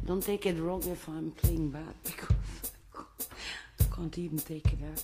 Don't take it wrong if I'm playing bad, because I can't even take it out.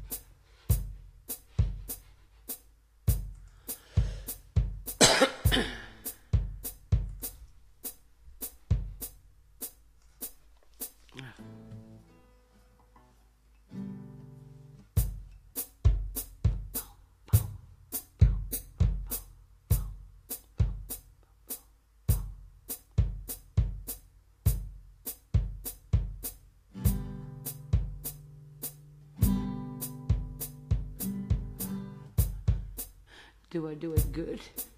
Do I do it good?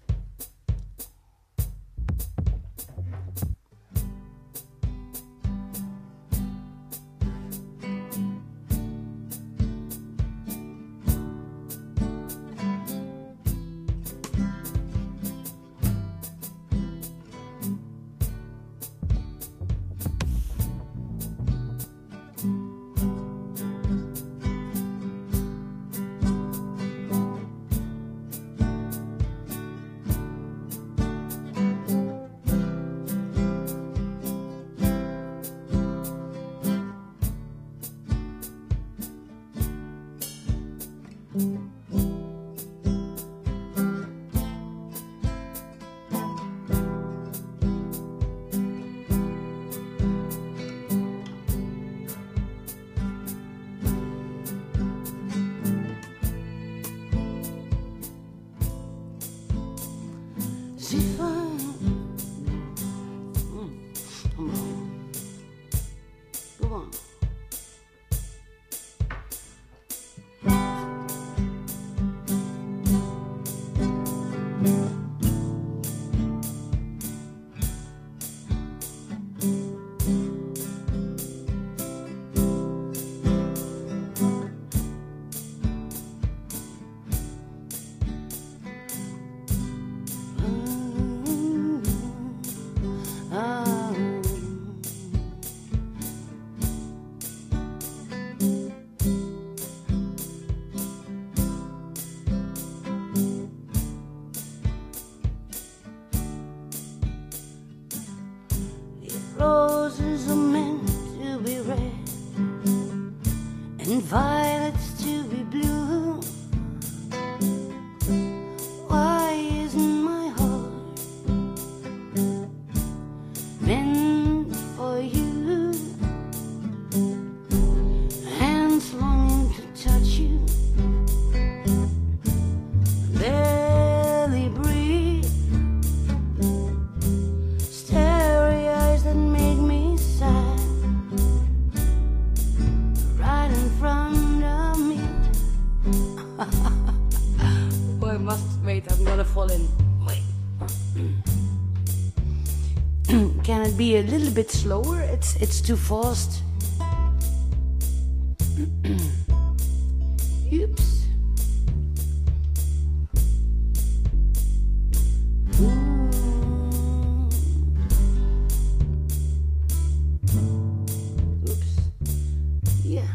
Roses are meant to be red and violets to be blue. Why isn't my heart meant for you? Hands longing to touch you, barely breathe. Starry eyes that make me sad, right in front of me. Oh, I must wait. I'm gonna fall in. Wait. Can it be a little bit slower? It's too fast. Oops. Oops. Yeah.